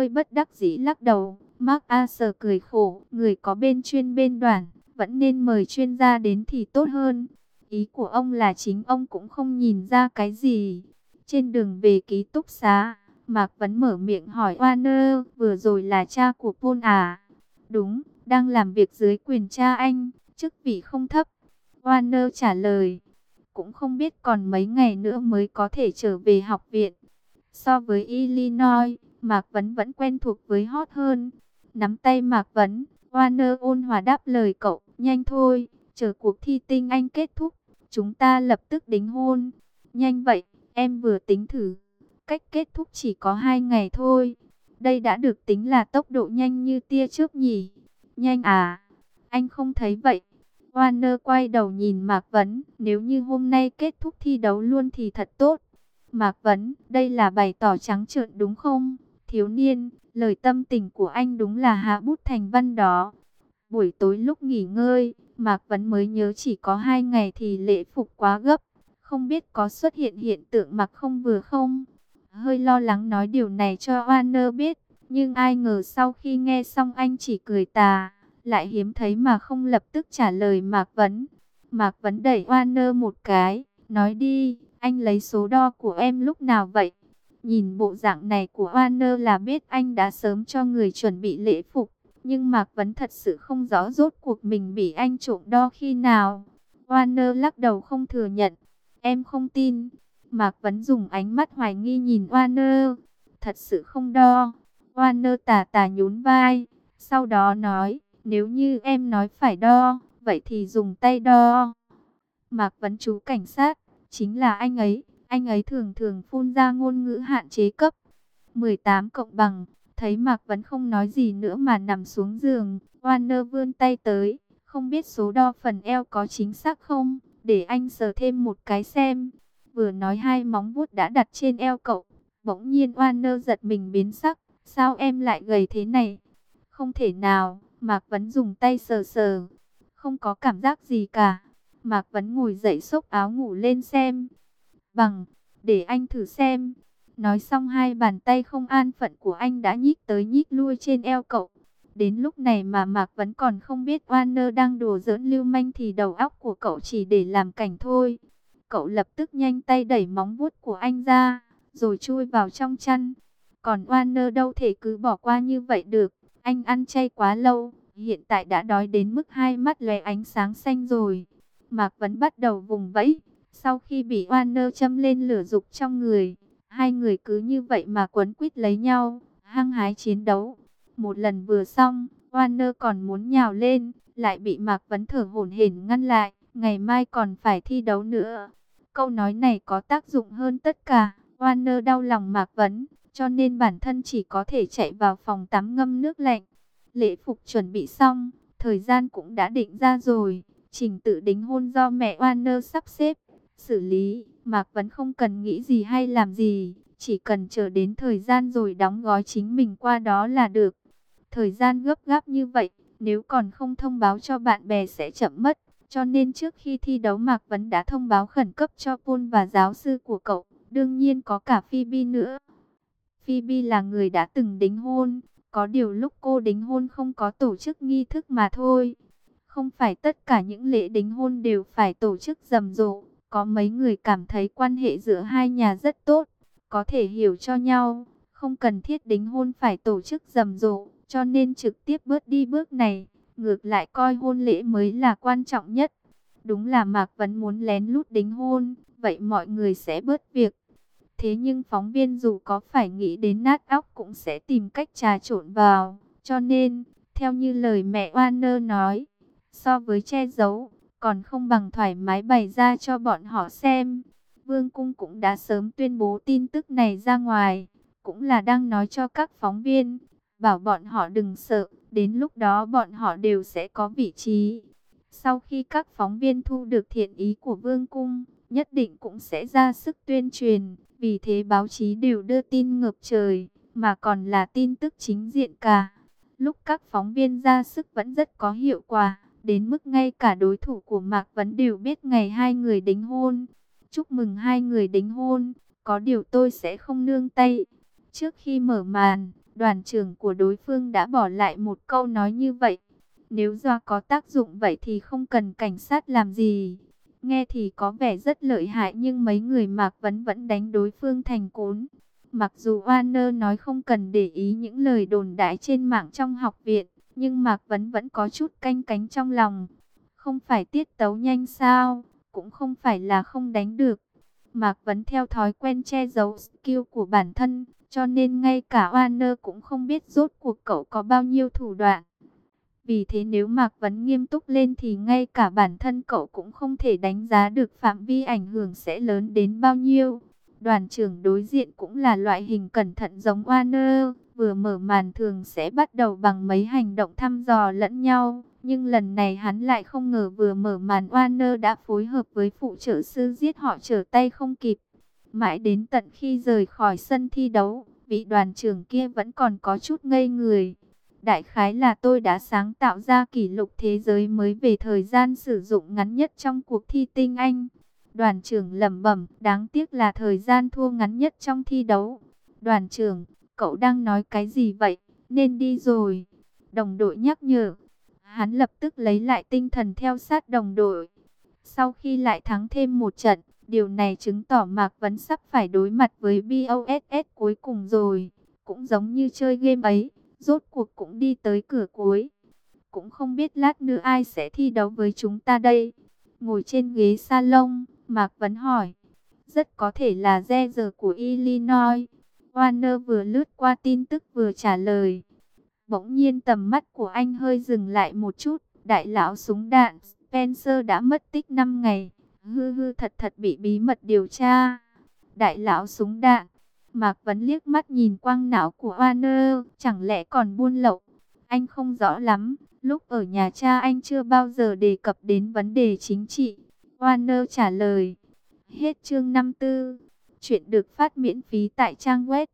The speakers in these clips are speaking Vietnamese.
hơi bất đắc dĩ lắc đầu. Mark Arthur cười khổ, người có bên chuyên bên đoản, vẫn nên mời chuyên gia đến thì tốt hơn. Ý của ông là chính ông cũng không nhìn ra cái gì. Trên đường về ký túc xá, Mạc Vấn mở miệng hỏi Warner, vừa rồi là cha của Paul à? Đúng, đang làm việc dưới quyền cha anh, chức vị không thấp. Warner trả lời, cũng không biết còn mấy ngày nữa mới có thể trở về học viện. So với Illinois, Mạc Vấn vẫn quen thuộc với Hot hơn. Nắm tay Mạc Vấn, Warner ôn hòa đáp lời cậu, nhanh thôi, chờ cuộc thi tinh Anh kết thúc, chúng ta lập tức đính hôn. Nhanh vậy, em vừa tính thử, cách kết thúc chỉ có 2 ngày thôi. Đây đã được tính là tốc độ nhanh như tia chớp nhỉ? Nhanh à? Anh không thấy vậy. Warner quay đầu nhìn Mạc Vấn, nếu như hôm nay kết thúc thi đấu luôn thì thật tốt. Mạc Vấn, đây là bày tỏ trắng trợn đúng không? Thiếu niên, lời tâm tình của anh đúng là hạ bút thành văn đó. Buổi tối lúc nghỉ ngơi, Mạc Vấn mới nhớ chỉ có 2 ngày thì lễ phục quá gấp. Không biết có xuất hiện hiện tượng mặc không vừa không? Hơi lo lắng nói điều này cho Warner biết. Nhưng ai ngờ sau khi nghe xong anh chỉ cười tà. Lại hiếm thấy mà không lập tức trả lời Mạc Vấn. Mạc Vấn đẩy Warner một cái. Nói đi, anh lấy số đo của em lúc nào vậy? Nhìn bộ dạng này của Warner là biết anh đã sớm cho người chuẩn bị lễ phục. Nhưng Mạc Vấn thật sự không rõ rốt cuộc mình bị anh trộm đo khi nào. Warner lắc đầu không thừa nhận. Em không tin. Mạc Vấn dùng ánh mắt hoài nghi nhìn Warner. Thật sự không đo. Warner tà tà nhún vai. Sau đó nói, nếu như em nói phải đo, vậy thì dùng tay đo. Mạc Vấn chú cảnh sát, chính là anh ấy. Anh ấy thường thường phun ra ngôn ngữ hạn chế cấp 18 cộng bằng. Thấy Mạc Vấn không nói gì nữa mà nằm xuống giường, Warner vươn tay tới, không biết số đo phần eo có chính xác không, để anh sờ thêm một cái xem. Vừa nói hai móng vuốt đã đặt trên eo cậu, bỗng nhiên Warner giật mình biến sắc, sao em lại gầy thế này? Không thể nào, Mạc Vấn dùng tay sờ sờ, không có cảm giác gì cả. Mạc Vấn ngồi dậy xốc áo ngủ lên xem, bằng, để anh thử xem. Nói xong hai bàn tay không an phận của anh đã nhích tới nhích lui trên eo cậu. Đến lúc này mà Mạc Vấn còn không biết Warner đang đùa giỡn lưu manh thì đầu óc của cậu chỉ để làm cảnh thôi. Cậu lập tức nhanh tay đẩy móng vuốt của anh ra, rồi chui vào trong chăn. Còn Warner đâu thể cứ bỏ qua như vậy được. Anh ăn chay quá lâu, hiện tại đã đói đến mức hai mắt lóe ánh sáng xanh rồi. Mạc Vấn bắt đầu vùng vẫy. Sau khi bị Warner châm lên lửa dục trong người, hai người cứ như vậy mà quấn quýt lấy nhau, hăng hái chiến đấu. Một lần vừa xong, Warner còn muốn nhào lên, lại bị Mạc Vấn thở hổn hển ngăn lại. Ngày mai còn phải thi đấu nữa. Câu nói này có tác dụng hơn tất cả. Warner đau lòng Mạc Vấn, cho nên bản thân chỉ có thể chạy vào phòng tắm ngâm nước lạnh. Lễ phục chuẩn bị xong, thời gian cũng đã định ra rồi. Trình tự đính hôn do mẹ Warner sắp xếp, xử lý. Mạc Vấn không cần nghĩ gì hay làm gì, chỉ cần chờ đến thời gian rồi đóng gói chính mình qua đó là được. Thời gian gấp gáp như vậy, nếu còn không thông báo cho bạn bè sẽ chậm mất. Cho nên trước khi thi đấu Mạc Vấn đã thông báo khẩn cấp cho Paul và giáo sư của cậu, đương nhiên có cả Phoebe nữa. Phoebe là người đã từng đính hôn, có điều lúc cô đính hôn không có tổ chức nghi thức mà thôi. Không phải tất cả những lễ đính hôn đều phải tổ chức rầm rộ. Có mấy người cảm thấy quan hệ giữa hai nhà rất tốt, có thể hiểu cho nhau, không cần thiết đính hôn phải tổ chức rầm rộ, cho nên trực tiếp bớt đi bước này, ngược lại coi hôn lễ mới là quan trọng nhất. Đúng là Mạc Vấn muốn lén lút đính hôn, vậy mọi người sẽ bớt việc. Thế nhưng phóng viên dù có phải nghĩ đến nát óc cũng sẽ tìm cách trà trộn vào, cho nên, theo như lời mẹ Warner nói, so với che giấu, còn không bằng thoải mái bày ra cho bọn họ xem. Vương cung cũng đã sớm tuyên bố tin tức này ra ngoài, cũng là đang nói cho các phóng viên, bảo bọn họ đừng sợ, đến lúc đó bọn họ đều sẽ có vị trí. Sau khi các phóng viên thu được thiện ý của Vương cung, nhất định cũng sẽ ra sức tuyên truyền, vì thế báo chí đều đưa tin ngập trời, mà còn là tin tức chính diện cả. Lúc các phóng viên ra sức vẫn rất có hiệu quả, đến mức ngay cả đối thủ của Mạc Vấn đều biết ngày hai người đính hôn. Chúc mừng hai người đính hôn, có điều tôi sẽ không nương tay. Trước khi mở màn, Đoàn trưởng của đối phương đã bỏ lại một câu nói như vậy. Nếu do có tác dụng vậy thì không cần cảnh sát làm gì. Nghe thì có vẻ rất lợi hại nhưng mấy người Mạc Vấn vẫn đánh đối phương thành cốn. Mặc dù Warner nói không cần để ý những lời đồn đại trên mạng trong học viện, nhưng Mạc Vấn vẫn có chút canh cánh trong lòng. Không phải tiết tấu nhanh sao, cũng không phải là không đánh được. Mạc Vấn theo thói quen che giấu skill của bản thân, cho nên ngay cả Warner cũng không biết rốt cuộc cậu có bao nhiêu thủ đoạn. Vì thế nếu Mạc Vấn nghiêm túc lên thì ngay cả bản thân cậu cũng không thể đánh giá được phạm vi ảnh hưởng sẽ lớn đến bao nhiêu. Đoàn trưởng đối diện cũng là loại hình cẩn thận giống Warner, vừa mở màn thường sẽ bắt đầu bằng mấy hành động thăm dò lẫn nhau. Nhưng lần này hắn lại không ngờ vừa mở màn Warner đã phối hợp với phụ trợ sư giết họ trở tay không kịp. Mãi đến tận khi rời khỏi sân thi đấu, vị đoàn trưởng kia vẫn còn có chút ngây người. Đại khái là tôi đã sáng tạo ra kỷ lục thế giới mới về thời gian sử dụng ngắn nhất trong cuộc thi tinh Anh. Đoàn trưởng lẩm bẩm, đáng tiếc là thời gian thua ngắn nhất trong thi đấu. Đoàn trưởng, cậu đang nói cái gì vậy? Nên đi rồi. Đồng đội nhắc nhở. Hắn lập tức lấy lại tinh thần theo sát đồng đội. Sau khi lại thắng thêm một trận, điều này chứng tỏ Mạc Vấn sắp phải đối mặt với BOSS cuối cùng rồi. Cũng giống như chơi game ấy, rốt cuộc cũng đi tới cửa cuối. Cũng không biết lát nữa ai sẽ thi đấu với chúng ta đây. Ngồi trên ghế salon, Mạc Vấn hỏi. Rất có thể là George của Illinois. Warner vừa lướt qua tin tức vừa trả lời. Bỗng nhiên tầm mắt của anh hơi dừng lại một chút. Đại lão súng đạn Spencer đã mất tích 5 ngày. Thật thật bị bí mật điều tra. Đại lão súng đạn. Mạc Vấn liếc mắt nhìn quang não của Warner. Chẳng lẽ còn buôn lậu? Anh không rõ lắm. Lúc ở nhà cha anh chưa bao giờ đề cập đến vấn đề chính trị. Warner trả lời. Hết chương 54. Chuyện được phát miễn phí tại trang web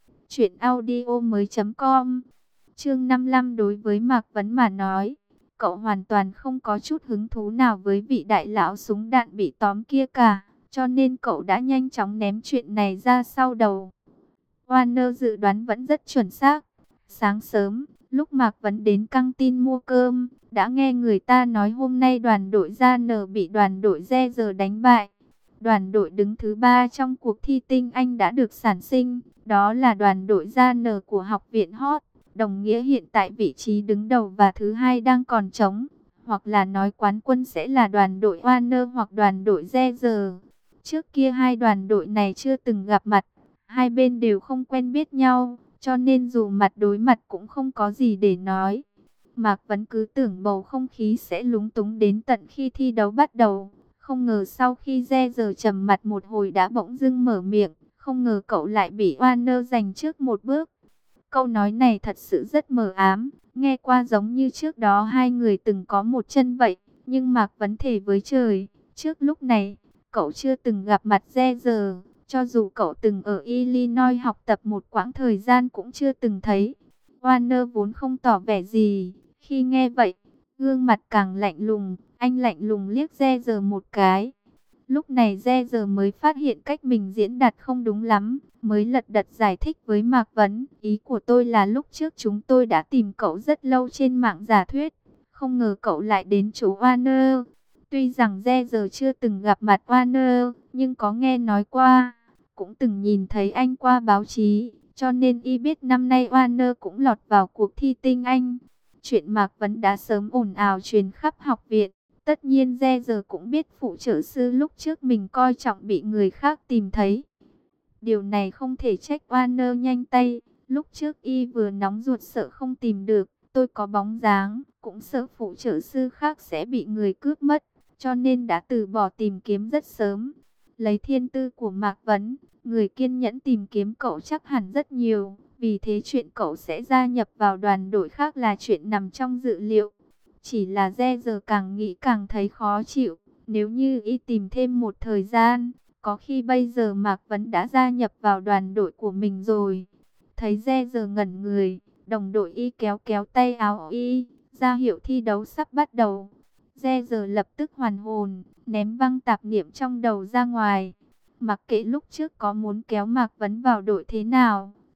truyệnaudiomoi.com. Chương 55 đối với Mạc Vấn mà nói, cậu hoàn toàn không có chút hứng thú nào với vị đại lão súng đạn bị tóm kia cả, cho nên cậu đã nhanh chóng ném chuyện này ra sau đầu. Warner dự đoán vẫn rất chuẩn xác. Sáng sớm, lúc Mạc Vấn đến căng tin mua cơm, đã nghe người ta nói hôm nay đoàn đội Gia N bị đoàn đội Re giờ đánh bại. Đoàn đội đứng thứ 3 trong cuộc thi tinh Anh đã được sản sinh, đó là đoàn đội Gia N của học viện Hot. Đồng nghĩa hiện tại vị trí đứng đầu và thứ hai đang còn trống, hoặc là nói quán quân sẽ là đoàn đội Warner hoặc đoàn đội Re giờ. Trước kia hai đoàn đội này chưa từng gặp mặt, hai bên đều không quen biết nhau, cho nên dù mặt đối mặt cũng không có gì để nói. Mạc Vấn cứ tưởng bầu không khí sẽ lúng túng đến tận khi thi đấu bắt đầu. Không ngờ sau khi Re giờ trầm mặt một hồi đã bỗng dưng mở miệng, không ngờ cậu lại bị Warner giành trước một bước. Câu nói này thật sự rất mờ ám, nghe qua giống như trước đó hai người từng có một chân vậy. Nhưng Mạc Vấn thề với trời, trước lúc này, cậu chưa từng gặp mặt Re giờ. Cho dù cậu từng ở Illinois học tập một quãng thời gian cũng chưa từng thấy. Warner vốn không tỏ vẻ gì, khi nghe vậy, gương mặt càng lạnh lùng, anh lạnh lùng liếc Re giờ một cái. Lúc này Re giờ mới phát hiện cách mình diễn đạt không đúng lắm, mới lật đật giải thích với Mạc Vấn. Ý của tôi là lúc trước chúng tôi đã tìm cậu rất lâu trên mạng giả thuyết, không ngờ cậu lại đến chỗ Warner. Tuy rằng Re giờ chưa từng gặp mặt Warner, nhưng có nghe nói qua, cũng từng nhìn thấy anh qua báo chí, cho nên y biết năm nay Warner cũng lọt vào cuộc thi tinh Anh. Chuyện Mạc Vấn đã sớm ồn ào truyền khắp học viện. Tất nhiên Re giờ cũng biết phụ trợ sư lúc trước mình coi trọng bị người khác tìm thấy. Điều này không thể trách Warner nhanh tay. Lúc trước y vừa nóng ruột sợ không tìm được, tôi có bóng dáng, cũng sợ phụ trợ sư khác sẽ bị người cướp mất, cho nên đã từ bỏ tìm kiếm rất sớm. Lấy thiên tư của Mạc Vấn, người kiên nhẫn tìm kiếm cậu chắc hẳn rất nhiều. Vì thế chuyện cậu sẽ gia nhập vào đoàn đội khác là chuyện nằm trong dự liệu. Chỉ là Re giờ càng nghĩ càng thấy khó chịu. Nếu như y tìm thêm một thời gian, có khi bây giờ Mạc Vấn đã gia nhập vào đoàn đội của mình rồi. Thấy Re giờ ngẩn người, đồng đội y kéo kéo tay áo y, ra hiệu thi đấu sắp bắt đầu. Re giờ lập tức hoàn hồn, ném văng tạp niệm trong đầu ra ngoài. Mặc kệ lúc trước có muốn kéo Mạc Vấn vào đội thế nào,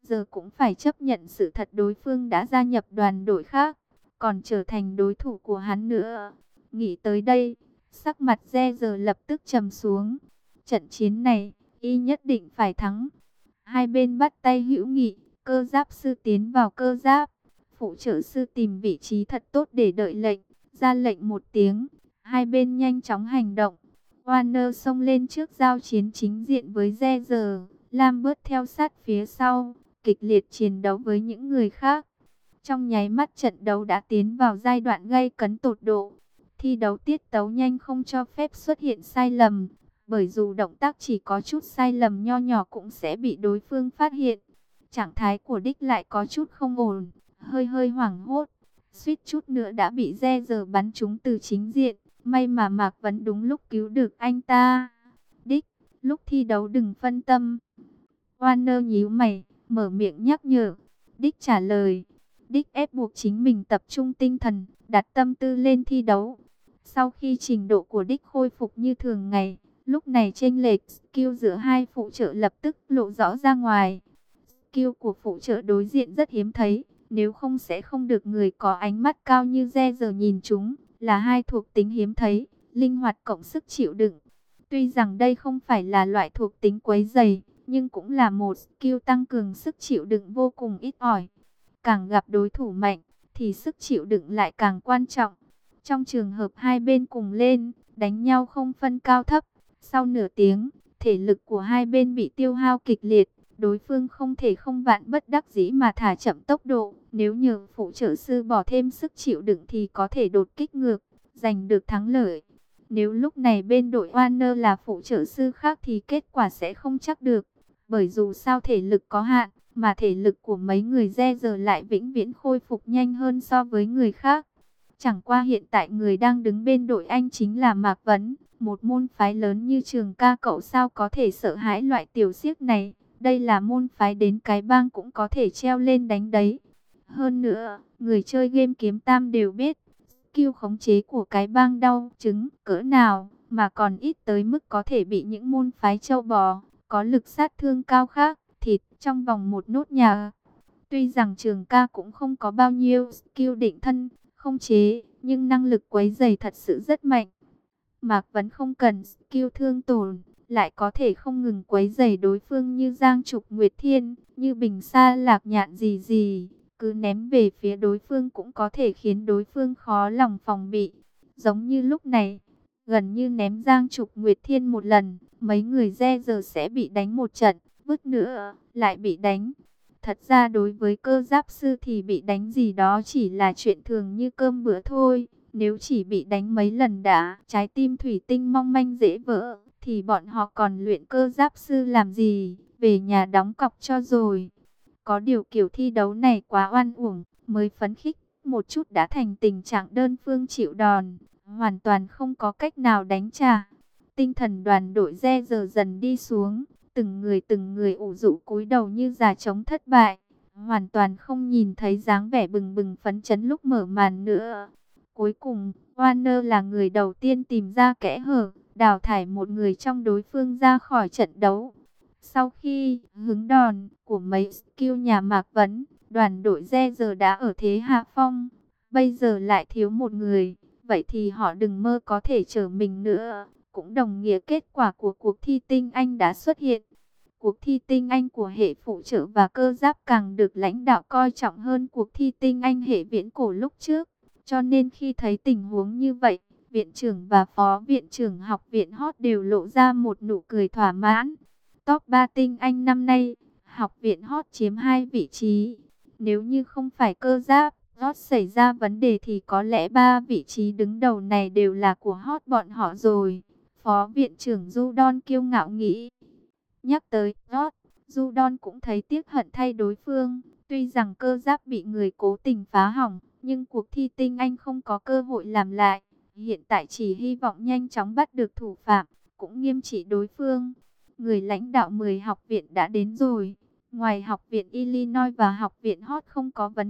giờ cũng phải chấp nhận sự thật đối phương đã gia nhập đoàn đội khác, còn trở thành đối thủ của hắn nữa. Nghĩ tới đây, sắc mặt Re giờ lập tức trầm xuống. Trận chiến này, y nhất định phải thắng. Hai bên bắt tay hữu nghị, cơ giáp sư tiến vào cơ giáp. Phụ trợ sư tìm vị trí thật tốt để đợi lệnh, ra lệnh một tiếng. Hai bên nhanh chóng hành động. Warner xông lên trước giao chiến chính diện với Re giờ. Lambert theo sát phía sau, kịch liệt chiến đấu với những người khác. Trong nháy mắt trận đấu đã tiến vào giai đoạn gay cấn tột độ. Thi đấu tiết tấu nhanh không cho phép xuất hiện sai lầm, bởi dù động tác chỉ có chút sai lầm nho nhỏ cũng sẽ bị đối phương phát hiện. Trạng thái của Đích lại có chút không ổn, hơi hơi hoảng hốt, suýt chút nữa đã bị Re giờ bắn trúng từ chính diện. May mà Mạc Vấn đúng lúc cứu được anh ta. Đích, lúc thi đấu đừng phân tâm. Warner nhíu mày, mở miệng nhắc nhở. Đích trả lời. Đích ép buộc chính mình tập trung tinh thần, đặt tâm tư lên thi đấu. Sau khi trình độ của Đích khôi phục như thường ngày, lúc này chênh lệch skill giữa hai phụ trợ lập tức lộ rõ ra ngoài. Skill của phụ trợ đối diện rất hiếm thấy, nếu không sẽ không được người có ánh mắt cao như Re giờ nhìn chúng, là hai thuộc tính hiếm thấy, linh hoạt cộng sức chịu đựng. Tuy rằng đây không phải là loại thuộc tính quấy dày, nhưng cũng là một skill tăng cường sức chịu đựng vô cùng ít ỏi. Càng gặp đối thủ mạnh, thì sức chịu đựng lại càng quan trọng. Trong trường hợp hai bên cùng lên, đánh nhau không phân cao thấp, sau nửa tiếng, thể lực của hai bên bị tiêu hao kịch liệt. Đối phương không thể không vạn bất đắc dĩ mà thả chậm tốc độ. Nếu nhờ phụ trợ sư bỏ thêm sức chịu đựng thì có thể đột kích ngược, giành được thắng lợi. Nếu lúc này bên đội Warner là phụ trợ sư khác thì kết quả sẽ không chắc được. Bởi dù sao thể lực có hạn, mà thể lực của mấy người Re giờ lại vĩnh viễn khôi phục nhanh hơn so với người khác. Chẳng qua hiện tại người đang đứng bên đội Anh chính là Mạc Vấn, một môn phái lớn như Trường Ca, cậu sao có thể sợ hãi loại tiểu xiếc này. Đây là môn phái đến cái bang cũng có thể treo lên đánh đấy. Hơn nữa, người chơi game kiếm tam đều biết, skill khống chế của cái bang đau chứng cỡ nào, mà còn ít tới mức có thể bị những môn phái châu bò, có lực sát thương cao khác, thịt trong vòng một nốt nhà. Tuy rằng Trường Ca cũng không có bao nhiêu skill định thân, khống chế, nhưng năng lực quấy rầy thật sự rất mạnh. Mạc Vấn không cần skill thương tổn, lại có thể không ngừng quấy rầy đối phương như Giang Trục Nguyệt Thiên, như Bình Sa Lạc Nhạn gì gì. Cứ ném về phía đối phương cũng có thể khiến đối phương khó lòng phòng bị. Giống như lúc này, gần như ném Giang Trục Nguyệt Thiên một lần, mấy người Re giờ sẽ bị đánh một trận, vứt nữa, lại bị đánh. Thật ra đối với cơ giáp sư thì bị đánh gì đó chỉ là chuyện thường như cơm bữa thôi. Nếu chỉ bị đánh mấy lần đã, trái tim thủy tinh mong manh dễ vỡ, thì bọn họ còn luyện cơ giáp sư làm gì, về nhà đóng cọc cho rồi. Có điều kiểu thi đấu này quá oan uổng, mới phấn khích một chút đã thành tình trạng đơn phương chịu đòn, hoàn toàn không có cách nào đánh trả. Tinh thần đoàn đội Re giờ dần đi xuống, từng người ủ rũ cúi đầu như gà trống thất bại, hoàn toàn không nhìn thấy dáng vẻ bừng bừng phấn chấn lúc mở màn nữa. Cuối cùng, Warner là người đầu tiên tìm ra kẽ hở, đào thải một người trong đối phương ra khỏi trận đấu. Sau khi hứng đòn của mấy skill nhà Mạc Vấn, đoàn đội Re giờ đã ở thế hạ phong. Bây giờ lại thiếu một người, vậy thì họ đừng mơ có thể trở mình nữa. Cũng đồng nghĩa kết quả của cuộc thi tinh anh đã xuất hiện. Cuộc thi tinh anh của hệ phụ trợ và cơ giáp càng được lãnh đạo coi trọng hơn cuộc thi tinh anh hệ viễn cổ lúc trước. Cho nên khi thấy tình huống như vậy, viện trưởng và phó viện trưởng học viện Hot đều lộ ra một nụ cười thỏa mãn. Top 3 tinh anh năm nay, học viện Hot chiếm 2 vị trí. Nếu như không phải cơ giáp Hot xảy ra vấn đề thì có lẽ 3 vị trí đứng đầu này đều là của Hot bọn họ rồi. Phó viện trưởng Judon kiêu ngạo nghĩ. Nhắc tới Hot, Judon cũng thấy tiếc hận thay đối phương. Tuy rằng cơ giáp bị người cố tình phá hỏng, nhưng cuộc thi tinh anh không có cơ hội làm lại. Hiện tại chỉ hy vọng nhanh chóng bắt được thủ phạm, cũng nghiêm trị đối phương. Người lãnh đạo 10 học viện đã đến rồi. Ngoài học viện Illinois và học viện Hot không có vấn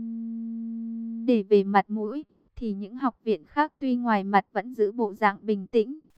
đề về mặt mũi, thì những học viện khác tuy ngoài mặt vẫn giữ bộ dạng bình tĩnh,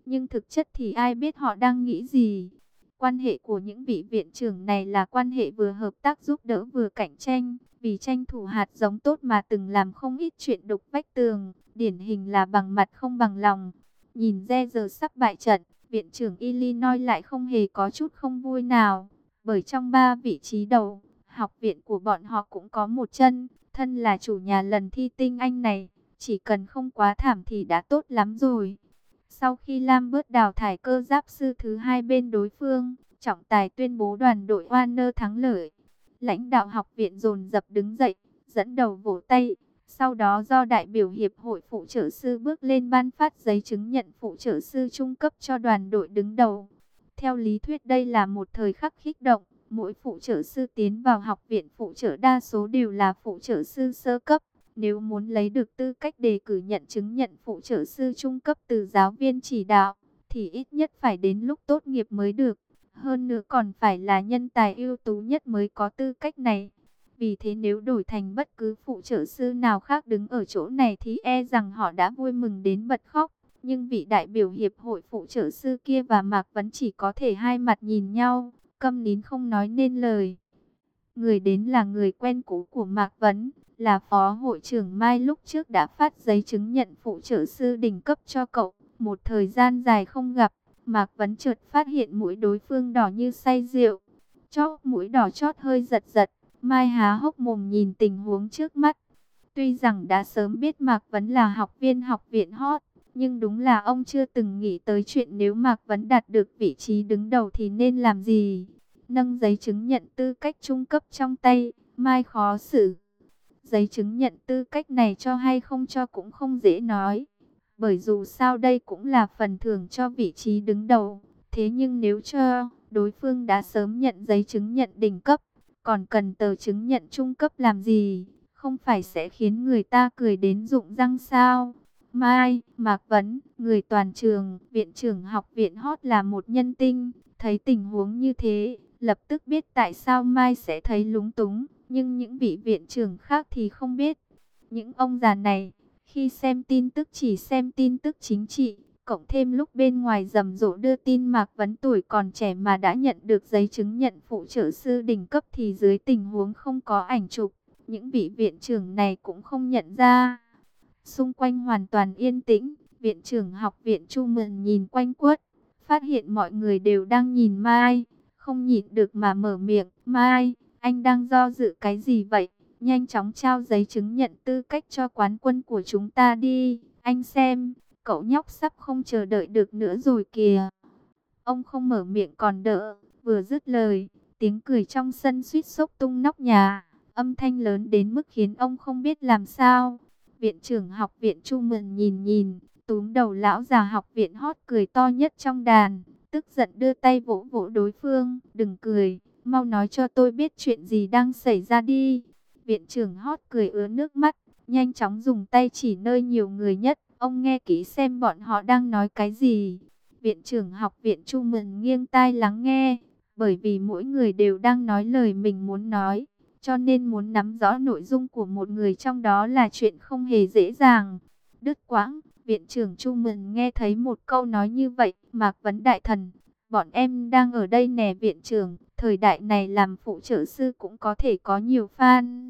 nhưng thực chất thì ai biết họ đang nghĩ gì. Quan hệ của những vị viện trưởng này là quan hệ vừa hợp tác giúp đỡ vừa cạnh tranh, vì tranh thủ hạt giống tốt mà từng làm không ít chuyện đục vách tường, điển hình là bằng mặt không bằng lòng. Nhìn re giờ sắp bại trận, viện trưởng Illinois lại không hề có chút không vui nào, bởi trong 3 vị trí đầu, học viện của bọn họ cũng có một chân. Thân là chủ nhà lần thi tinh Anh này, chỉ cần không quá thảm thì đã tốt lắm rồi. Sau khi Lambert đào thải cơ giáp sư thứ hai bên đối phương, trọng tài tuyên bố đoàn đội Warner thắng lợi. Lãnh đạo học viện dồn dập đứng dậy, dẫn đầu vỗ tay. Sau đó do đại biểu hiệp hội phụ trợ sư bước lên ban phát giấy chứng nhận phụ trợ sư trung cấp cho đoàn đội đứng đầu. Theo lý thuyết đây là một thời khắc kích động. Mỗi phụ trợ sư tiến vào học viện phụ trợ đa số đều là phụ trợ sư sơ cấp. Nếu muốn lấy được tư cách đề cử nhận chứng nhận phụ trợ sư trung cấp từ giáo viên chỉ đạo, thì ít nhất phải đến lúc tốt nghiệp mới được. Hơn nữa còn phải là nhân tài ưu tú nhất mới có tư cách này. Vì thế nếu đổi thành bất cứ phụ trợ sư nào khác đứng ở chỗ này thì e rằng họ đã vui mừng đến bật khóc. Nhưng vị đại biểu hiệp hội phụ trợ sư kia và Mạc Vấn chỉ có thể hai mặt nhìn nhau, câm nín không nói nên lời. Người đến là người quen cũ của Mạc Vấn, là phó hội trưởng Mai lúc trước đã phát giấy chứng nhận phụ trợ sư đỉnh cấp cho cậu. Một thời gian dài không gặp, Mạc Vấn chợt phát hiện mũi đối phương đỏ như say rượu. Chóp mũi đỏ chót hơi giật giật, Mai há hốc mồm nhìn tình huống trước mắt. Tuy rằng đã sớm biết Mạc Vấn là học viên học viện hot, nhưng đúng là ông chưa từng nghĩ tới chuyện nếu Mạc Vấn đạt được vị trí đứng đầu thì nên làm gì. Nâng giấy chứng nhận tư cách trung cấp trong tay, Mai khó xử. Giấy chứng nhận tư cách này cho hay không cho cũng không dễ nói. Bởi dù sao đây cũng là phần thưởng cho vị trí đứng đầu. Thế nhưng nếu cho, đối phương đã sớm nhận giấy chứng nhận đỉnh cấp, còn cần tờ chứng nhận trung cấp làm gì? Không phải sẽ khiến người ta cười đến rụng răng sao? Mai, Mạc Vấn, người toàn trường, viện trưởng học viện hot là một nhân tinh. Thấy tình huống như thế, lập tức biết tại sao Mai sẽ thấy lúng túng. Nhưng những vị viện trưởng khác thì không biết. Những ông già này, khi xem tin tức chỉ xem tin tức chính trị, cộng thêm lúc bên ngoài rầm rộ đưa tin Mạc Vấn tuổi còn trẻ mà đã nhận được giấy chứng nhận phụ trợ sư đỉnh cấp thì dưới tình huống không có ảnh chụp, những vị viện trưởng này cũng không nhận ra. Xung quanh hoàn toàn yên tĩnh, viện trưởng học viện Chu Mượn nhìn quanh quất, phát hiện mọi người đều đang nhìn Mai, không nhịn được mà mở miệng. Mai, anh đang do dự cái gì vậy? Nhanh chóng trao giấy chứng nhận tư cách cho quán quân của chúng ta đi. Anh xem, cậu nhóc sắp không chờ đợi được nữa rồi kìa. Ông không mở miệng còn đỡ, vừa dứt lời, tiếng cười trong sân suýt xốc tung nóc nhà. Âm thanh lớn đến mức khiến ông không biết làm sao. Viện trưởng học viện Chu Mượn nhìn, túm đầu lão già học viện hot cười to nhất trong đàn. Tức giận đưa tay vỗ vỗ đối phương. Đừng cười, mau nói cho tôi biết chuyện gì đang xảy ra đi. Viện trưởng hot cười ứa nước mắt, nhanh chóng dùng tay chỉ nơi nhiều người nhất. Ông nghe kỹ xem bọn họ đang nói cái gì. Viện trưởng học viện Chu Mượn nghiêng tai lắng nghe, bởi vì mỗi người đều đang nói lời mình muốn nói, cho nên muốn nắm rõ nội dung của một người trong đó là chuyện không hề dễ dàng. Đứt quãng, viện trưởng Chu Mượn nghe thấy một câu nói như vậy. Mạc Vấn đại thần, bọn em đang ở đây nè viện trưởng. Thời đại này làm phụ trợ sư cũng có thể có nhiều fan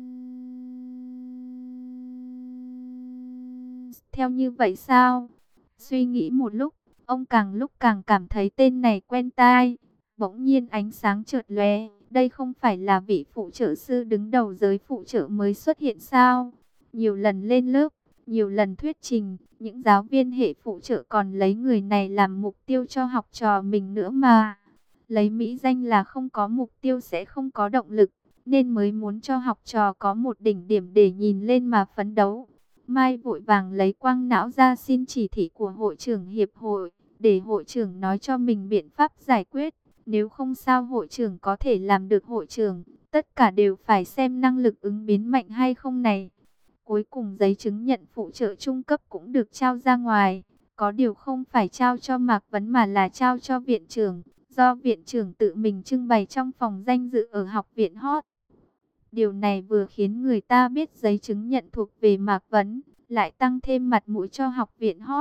theo như vậy sao? Suy nghĩ một lúc càng cảm thấy tên này quen tai. Bỗng nhiên ánh sáng chợt lóe, đây không phải là vị phụ trợ sư đứng đầu giới phụ trợ mới xuất hiện sao? Nhiều lần lên lớp, nhiều lần thuyết trình, những giáo viên hệ phụ trợ còn lấy người này làm mục tiêu cho học trò mình nữa mà. Lấy mỹ danh là không có mục tiêu sẽ không có động lực, nên mới muốn cho học trò có một đỉnh điểm để nhìn lên mà phấn đấu. Mai vội vàng lấy quang não ra xin chỉ thị của hội trưởng hiệp hội, để hội trưởng nói cho mình biện pháp giải quyết. Nếu không sao hội trưởng có thể làm được hội trưởng, tất cả đều phải xem năng lực ứng biến mạnh hay không này. Cuối cùng giấy chứng nhận phụ trợ trung cấp cũng được trao ra ngoài. Có điều không phải trao cho Mạc Vấn mà là trao cho viện trưởng, do viện trưởng tự mình trưng bày trong phòng danh dự ở học viện hot. Điều này vừa khiến người ta biết giấy chứng nhận thuộc về Mạc Vấn, lại tăng thêm mặt mũi cho học viện hot.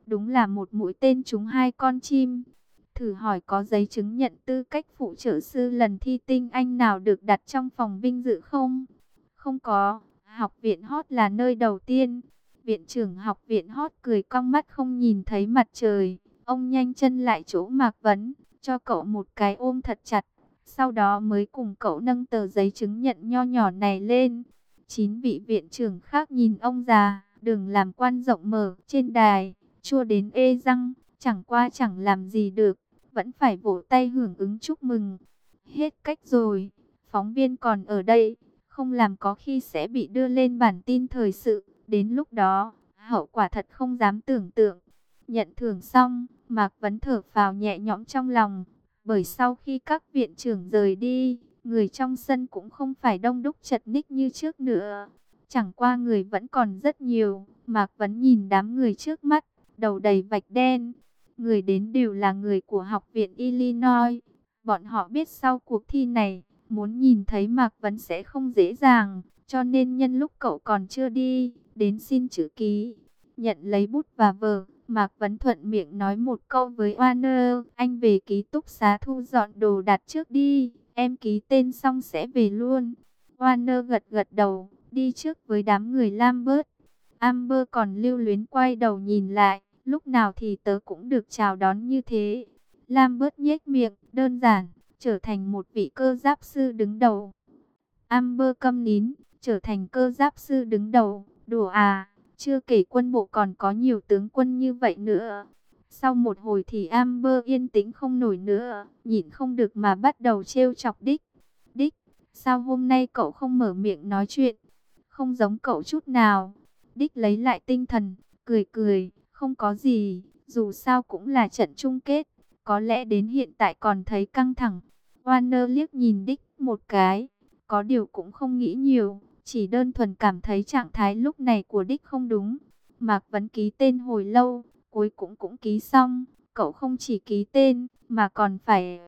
đúng là một mũi tên trúng hai con chim. Thử hỏi có giấy chứng nhận tư cách phụ trợ sư lần thi tinh anh nào được đặt trong phòng vinh dự không? Không có, học viện hot là nơi đầu tiên. Viện trưởng học viện hot cười cong mắt không nhìn thấy mặt trời. Ông nhanh chân lại chỗ Mạc Vấn, cho cậu một cái ôm thật chặt. Sau đó mới cùng cậu nâng tờ giấy chứng nhận nho nhỏ này lên. 9 vị viện trưởng khác nhìn ông già, đường làm quan rộng mở trên đài, chua đến ê răng, chẳng qua chẳng làm gì được, vẫn phải vỗ tay hưởng ứng chúc mừng. Hết cách rồi, phóng viên còn ở đây, không làm có khi sẽ bị đưa lên bản tin thời sự, đến lúc đó, hậu quả thật không dám tưởng tượng. Nhận thưởng xong, Mạc Vấn thở phào nhẹ nhõm trong lòng, bởi sau khi các viện trưởng rời đi, người trong sân cũng không phải đông đúc chật ních như trước nữa. Chẳng qua người vẫn còn rất nhiều. Mạc Vấn nhìn đám người trước mắt, đầu đầy vạch đen. Người đến đều là người của học viện Illinois. Bọn họ biết sau cuộc thi này, muốn nhìn thấy Mạc Vấn sẽ không dễ dàng. Cho nên nhân lúc cậu còn chưa đi, đến xin chữ ký. Nhận lấy bút và vở, Mạc Vấn thuận miệng nói một câu với Warner. Anh về ký túc xá thu dọn đồ đạc trước đi. Em ký tên xong sẽ về luôn. Warner gật gật đầu, đi trước với đám người Lambert. Amber còn lưu luyến quay đầu nhìn lại, lúc nào thì tớ cũng được chào đón như thế. Lambert nhếch miệng, đơn giản, trở thành một vị cơ giáp sư đứng đầu. Amber câm nín, trở thành cơ giáp sư đứng đầu, đùa à, chưa kể quân bộ còn có nhiều tướng quân như vậy nữa. Sau một hồi thì Amber yên tĩnh không nổi nữa, nhịn không được mà bắt đầu trêu chọc Dick. Dick, sao hôm nay cậu không mở miệng nói chuyện? Không giống cậu chút nào. Dick lấy lại tinh thần, cười cười, không có gì, dù sao cũng là trận chung kết, có lẽ đến hiện tại còn thấy căng thẳng. Warner liếc nhìn Dick một cái, có điều cũng không nghĩ nhiều, chỉ đơn thuần cảm thấy trạng thái lúc này của Dick không đúng. Mạc Vấn ký tên hồi lâu, cuối cũng ký xong, cậu không chỉ ký tên, mà còn phải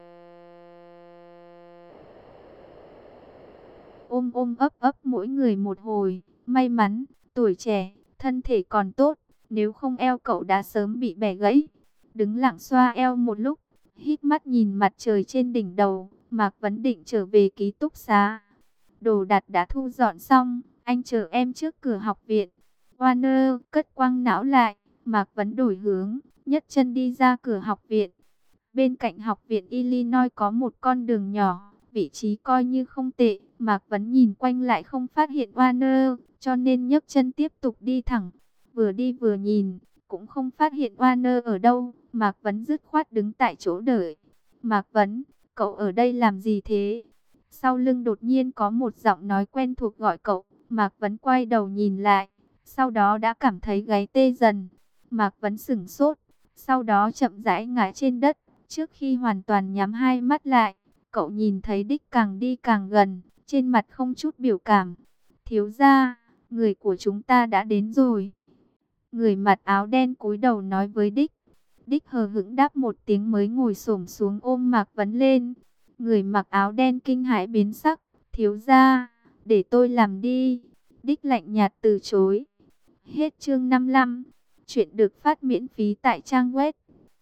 ôm ôm ấp ấp mỗi người một hồi. May mắn, tuổi trẻ, thân thể còn tốt, nếu không eo cậu đã sớm bị bẻ gãy. Đứng lặng xoa eo một lúc, hít mắt nhìn mặt trời trên đỉnh đầu, Mạc Vấn định trở về ký túc xá. Đồ đạc đã thu dọn xong, anh chờ em trước cửa học viện. Warner cất quăng não lại, Mạc Vấn đổi hướng, nhấc chân đi ra cửa học viện. Bên cạnh học viện Illinois có một con đường nhỏ, vị trí coi như không tệ. Mạc Vấn nhìn quanh lại không phát hiện Warner, cho nên nhấc chân tiếp tục đi thẳng. Vừa đi vừa nhìn, cũng không phát hiện Warner ở đâu. Mạc Vấn dứt khoát đứng tại chỗ đợi. Mạc Vấn, cậu ở đây làm gì thế? Sau lưng đột nhiên có một giọng nói quen thuộc gọi cậu. Mạc Vấn quay đầu nhìn lại, sau đó đã cảm thấy gáy tê dần. Mạc Vấn sửng sốt, sau đó chậm rãi ngã trên đất. Trước khi hoàn toàn nhắm hai mắt lại, cậu nhìn thấy Dick càng đi càng gần, trên mặt không chút biểu cảm. Thiếu gia, người của chúng ta đã đến rồi. Người mặc áo đen cúi đầu nói với Dick. Dick hờ hững đáp một tiếng mới ngồi xổm xuống ôm Mạc Vấn lên. Người mặc áo đen kinh hãi biến sắc. Thiếu gia, để tôi làm đi. Dick lạnh nhạt từ chối. Hết chương 55. Chuyện được phát miễn phí tại trang web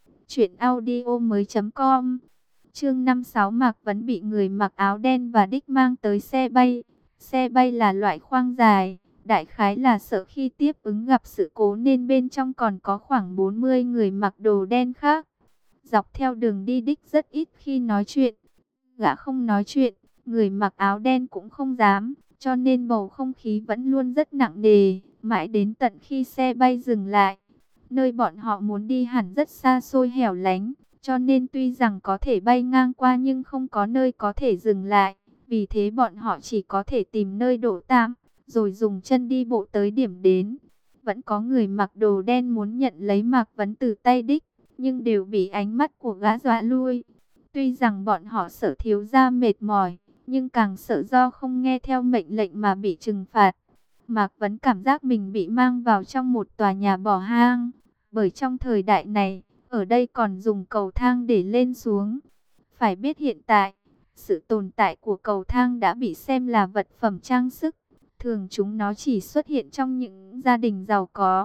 truyệnaudiomoi.com. Chương 56, Mạc Vấn bị người mặc áo đen và Dick mang tới xe bay. Xe bay là loại khoang dài, đại khái là sợ khi tiếp ứng gặp sự cố nên bên trong còn có khoảng 40 người mặc đồ đen khác. Dọc theo đường đi Dick rất ít khi nói chuyện. Gã không nói chuyện, người mặc áo đen cũng không dám, cho nên bầu không khí vẫn luôn rất nặng nề, mãi đến tận khi xe bay dừng lại. Nơi bọn họ muốn đi hẳn rất xa xôi hẻo lánh, cho nên tuy rằng có thể bay ngang qua nhưng không có nơi có thể dừng lại. Vì thế bọn họ chỉ có thể tìm nơi đổ tạm, rồi dùng chân đi bộ tới điểm đến. Vẫn có người mặc đồ đen muốn nhận lấy Mạc Vấn từ tay Dick, nhưng đều bị ánh mắt của gã dọa lui. Tuy rằng bọn họ sợ thiếu gia mệt mỏi, nhưng càng sợ do không nghe theo mệnh lệnh mà bị trừng phạt. Mạc Vấn cảm giác mình bị mang vào trong một tòa nhà bỏ hoang, bởi trong thời đại này, ở đây còn dùng cầu thang để lên xuống. Phải biết hiện tại, sự tồn tại của cầu thang đã bị xem là vật phẩm trang sức. Thường chúng nó chỉ xuất hiện trong những gia đình giàu có,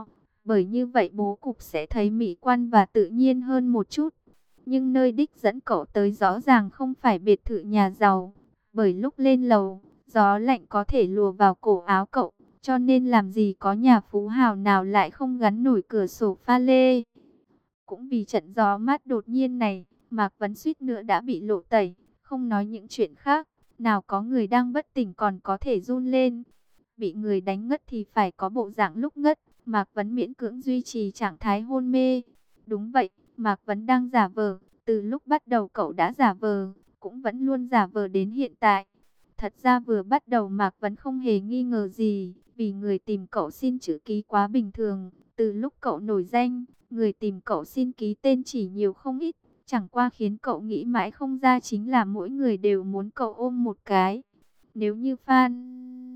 Bởi như vậy bố cục sẽ thấy mỹ quan và tự nhiên hơn một chút. Nhưng nơi đích dẫn cậu tới rõ ràng không phải biệt thự nhà giàu. Bởi lúc lên lầu, gió lạnh có thể lùa vào cổ áo cậu. Cho nên làm gì có nhà phú hào nào lại không gắn nổi cửa sổ pha lê. Cũng vì trận gió mát đột nhiên này, Mạc Vấn suýt nữa đã bị lộ tẩy. Không nói những chuyện khác, nào có người đang bất tỉnh còn có thể run lên. Bị người đánh ngất thì phải có bộ dạng lúc ngất. Mạc Vấn miễn cưỡng duy trì trạng thái hôn mê. Đúng vậy, Mạc Vấn đang giả vờ. Từ lúc bắt đầu cậu đã giả vờ, cũng vẫn luôn giả vờ đến hiện tại. Thật ra vừa bắt đầu Mạc Vấn không hề nghi ngờ gì, vì người tìm cậu xin chữ ký quá bình thường. Từ lúc cậu nổi danh, người tìm cậu xin ký tên chỉ nhiều không ít. Chẳng qua khiến cậu nghĩ mãi không ra chính là mỗi người đều muốn cậu ôm một cái. Nếu như fan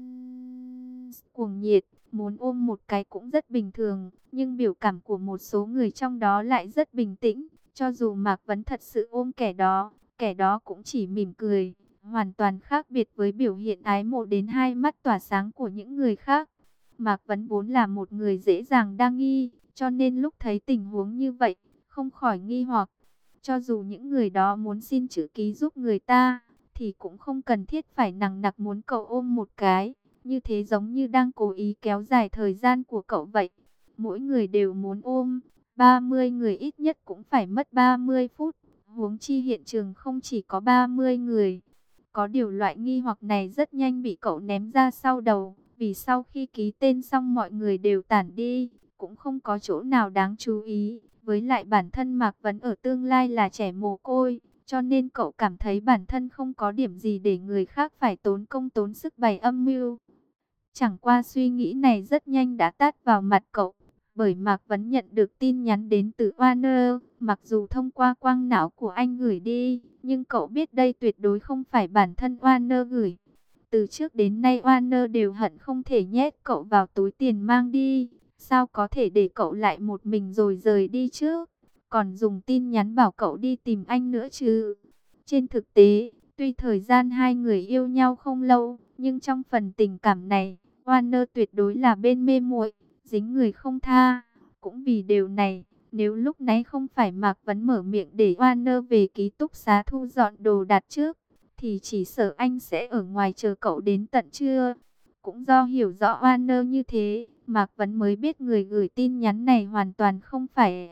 cuồng nhiệt, muốn ôm một cái cũng rất bình thường, nhưng biểu cảm của một số người trong đó lại rất bình tĩnh. Cho dù Mạc Vấn thật sự ôm kẻ đó cũng chỉ mỉm cười, hoàn toàn khác biệt với biểu hiện ái mộ đến hai mắt tỏa sáng của những người khác. Mạc Vấn vốn là một người dễ dàng đa nghi, cho nên lúc thấy tình huống như vậy, không khỏi nghi hoặc. Cho dù những người đó muốn xin chữ ký giúp người ta, thì cũng không cần thiết phải nằng nặc muốn cậu ôm một cái. Như thế giống như đang cố ý kéo dài thời gian của cậu vậy. Mỗi người đều muốn ôm, 30 người ít nhất cũng phải mất 30 phút. Huống chi hiện trường không chỉ có 30 người. Có điều loại nghi hoặc này rất nhanh bị cậu ném ra sau đầu. Vì sau khi ký tên xong mọi người đều tản đi, cũng không có chỗ nào đáng chú ý. Với lại bản thân Mạc Vấn ở tương lai là trẻ mồ côi, cho nên cậu cảm thấy bản thân không có điểm gì để người khác phải tốn công tốn sức bày âm mưu. Chẳng qua suy nghĩ này rất nhanh đã tát vào mặt cậu, bởi Mạc Vấn nhận được tin nhắn đến từ Warner, mặc dù thông qua quang não của anh gửi đi, nhưng cậu biết đây tuyệt đối không phải bản thân Warner gửi. Từ trước đến nay Warner đều hận không thể nhét cậu vào túi tiền mang đi, sao có thể để cậu lại một mình rồi rời đi chứ, còn dùng tin nhắn bảo cậu đi tìm anh nữa chứ. Trên thực tế, tuy thời gian hai người yêu nhau không lâu, nhưng trong phần tình cảm này, Warner tuyệt đối là bên mê muội, dính người không tha. Cũng vì điều này, nếu lúc nãy không phải Mạc Vấn mở miệng để Warner về ký túc xá thu dọn đồ đạc trước, thì chỉ sợ anh sẽ ở ngoài chờ cậu đến tận trưa. Cũng do hiểu rõ Warner như thế, Mạc Vấn mới biết người gửi tin nhắn này hoàn toàn không phải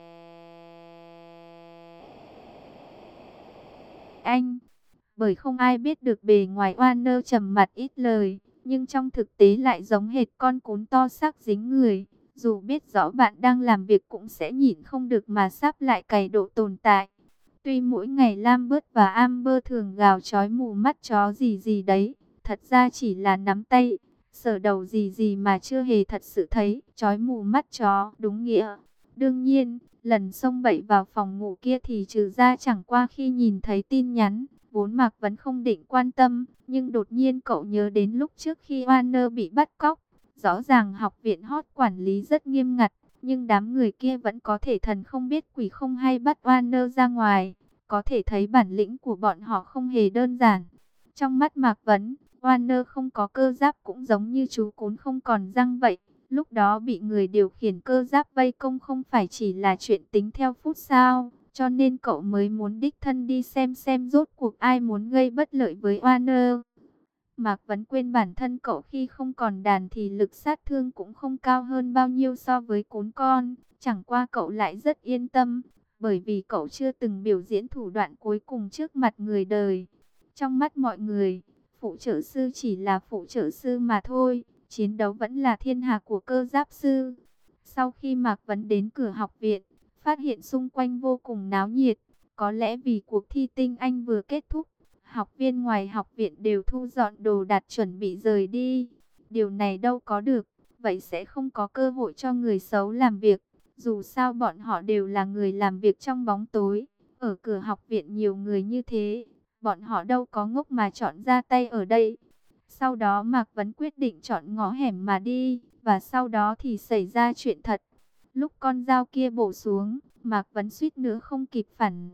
anh. Bởi không ai biết được bề ngoài Warner trầm mặt ít lời, nhưng trong thực tế lại giống hệt con cún to xác dính người. Dù biết rõ bạn đang làm việc cũng sẽ nhịn không được mà sắp lại cày độ tồn tại. Tuy mỗi ngày Lambert và Amber thường gào chói mù mắt chó gì gì đấy, thật ra chỉ là nắm tay, sờ đầu gì gì mà chưa hề thật sự thấy chói mù mắt chó đúng nghĩa. Đương nhiên, lần xông bậy vào phòng ngủ kia thì trừ ra chẳng qua khi nhìn thấy tin nhắn, vốn Mạc Vấn không định quan tâm, nhưng đột nhiên cậu nhớ đến lúc trước khi Warner bị bắt cóc. Rõ ràng học viện hot quản lý rất nghiêm ngặt, nhưng đám người kia vẫn có thể thần không biết quỷ không hay bắt Warner ra ngoài. Có thể thấy bản lĩnh của bọn họ không hề đơn giản. Trong mắt Mạc Vấn, Warner không có cơ giáp cũng giống như chú cún không còn răng vậy. Lúc đó bị người điều khiển cơ giáp vây công không phải chỉ là chuyện tính theo phút sao. Cho nên cậu mới muốn đích thân đi xem rốt cuộc ai muốn gây bất lợi với Warner. Mạc Vấn quên bản thân cậu khi không còn đàn thì lực sát thương cũng không cao hơn bao nhiêu so với cún con. Chẳng qua cậu lại rất yên tâm, bởi vì cậu chưa từng biểu diễn thủ đoạn cuối cùng trước mặt người đời. Trong mắt mọi người, phụ trợ sư chỉ là phụ trợ sư mà thôi, chiến đấu vẫn là thiên hạ của cơ giáp sư. Sau khi Mạc Vấn đến cửa học viện, phát hiện xung quanh vô cùng náo nhiệt, có lẽ vì cuộc thi tinh Anh vừa kết thúc. Học viên ngoài học viện đều thu dọn đồ đạc chuẩn bị rời đi. Điều này đâu có được, vậy sẽ không có cơ hội cho người xấu làm việc. Dù sao bọn họ đều là người làm việc trong bóng tối. Ở cửa học viện nhiều người như thế, bọn họ đâu có ngốc mà chọn ra tay ở đây. Sau đó Mạc Vấn quyết định chọn ngõ hẻm mà đi, và sau đó thì xảy ra chuyện thật. Lúc con dao kia bổ xuống, Mạc Vấn suýt nữa không kịp phản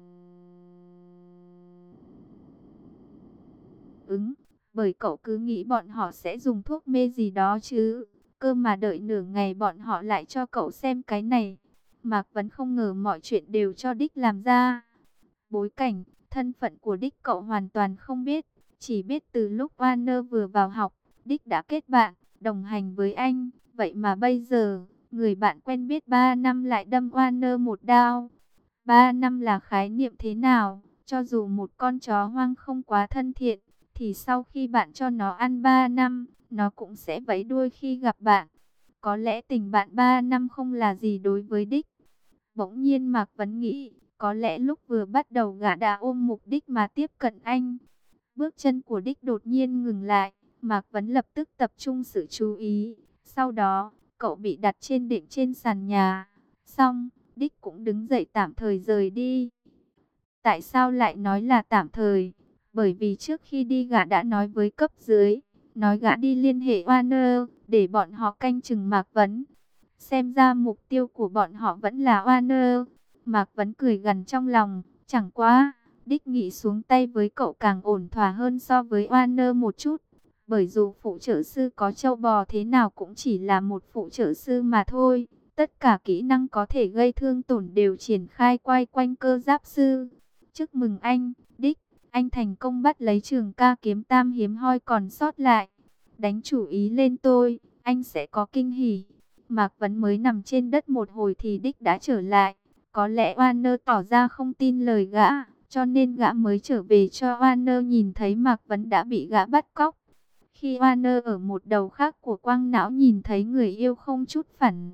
ứng, bởi cậu cứ nghĩ bọn họ sẽ dùng thuốc mê gì đó chứ. Cơ mà đợi nửa ngày bọn họ lại cho cậu xem cái này. Mạc Vấn không ngờ mọi chuyện đều cho Đích làm ra. Bối cảnh, thân phận của Đích cậu hoàn toàn không biết. Chỉ biết từ lúc Warner vừa vào học, Đích đã kết bạn, đồng hành với anh. Vậy mà bây giờ, người bạn quen biết 3 năm lại đâm Warner một đao. 3 năm là khái niệm thế nào? Cho dù một con chó hoang không quá thân thiện, thì sau khi bạn cho nó ăn 3 năm, nó cũng sẽ vẫy đuôi khi gặp bạn. Có lẽ tình bạn 3 năm không là gì đối với Đích. Bỗng nhiên Mạc Vấn nghĩ, có lẽ lúc vừa bắt đầu gã đã ôm mục đích mà tiếp cận anh. Bước chân của Đích đột nhiên ngừng lại, Mạc Vấn lập tức tập trung sự chú ý. Sau đó, cậu bị đặt trên đệm trên sàn nhà. Xong, Đích cũng đứng dậy tạm thời rời đi. Tại sao lại nói là tạm thời? Bởi vì trước khi đi gã đã nói với cấp dưới, nói gã đi liên hệ Warner, để bọn họ canh chừng Mạc Vấn. Xem ra mục tiêu của bọn họ vẫn là Warner. Mạc Vấn cười gằn trong lòng, chẳng quá. Đích nghĩ xuống tay với cậu càng ổn thỏa hơn so với Warner một chút. Bởi dù phụ trợ sư có trâu bò thế nào cũng chỉ là một phụ trợ sư mà thôi. Tất cả kỹ năng có thể gây thương tổn đều triển khai quay quanh cơ giáp sư. Chúc mừng anh, Đích, anh thành công bắt lấy trường ca kiếm tam hiếm hoi còn sót lại. Đánh chủ ý lên tôi, anh sẽ có kinh hỉ. Mạc Vấn mới nằm trên đất một hồi thì Đích đã trở lại. Có lẽ Warner tỏ ra không tin lời gã, cho nên gã mới trở về cho Warner nhìn thấy Mạc Vấn đã bị gã bắt cóc. Khi Warner ở một đầu khác của quang não nhìn thấy người yêu không chút phản